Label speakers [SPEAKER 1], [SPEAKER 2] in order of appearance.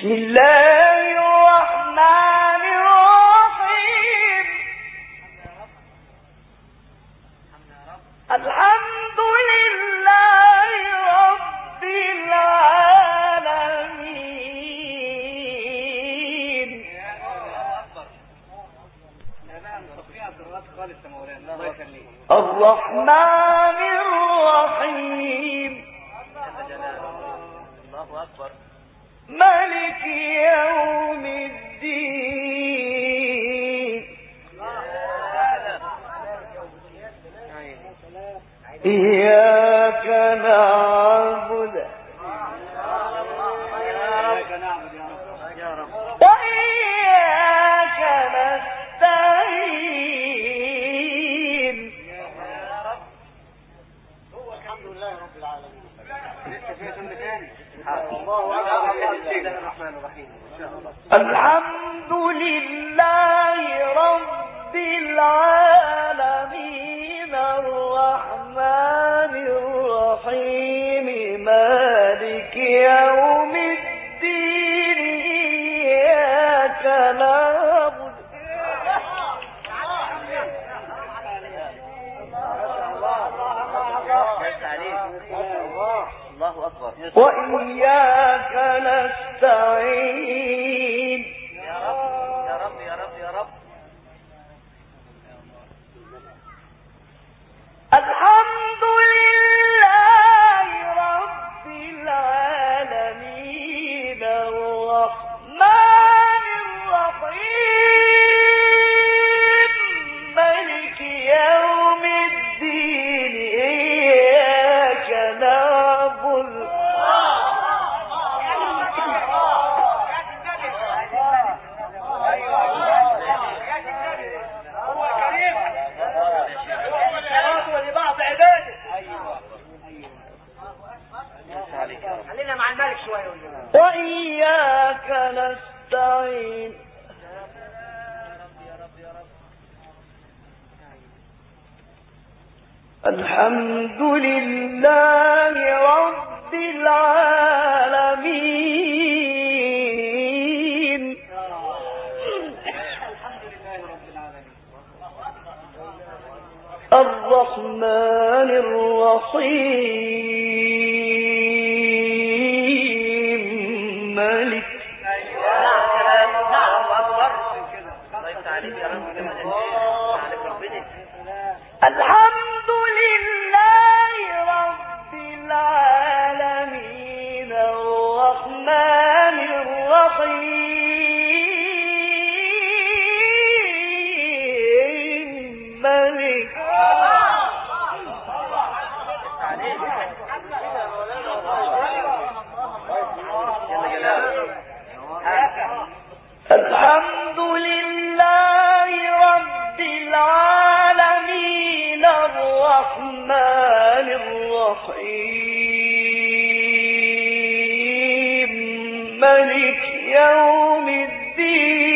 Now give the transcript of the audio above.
[SPEAKER 1] بسم الله الرحمن الرحيم. الحمد لله رب العالمين. الرحمن الرحيم. مالك يوم الدين. إياك نعبد وإياك نستعين. الحمد لله رب العالمين. الحمد لله رب العالمين الرحمن الرحيم مالك يوم الدين إياك نعبد وإياك نستعين. يا رب يا رب يا رب. الحمد لله رب العالمين الرحمن الرحيم مالك يوم الدين إياك نعبد وإياك نستعين. الحمد لله رب العالمين. الرحمن الرحيم مالك. الحمد لله رب العالمين الرحمن الرحيم مالك. الحمد لله رب العالمين الرحمن الرحيم مالك يوم الدين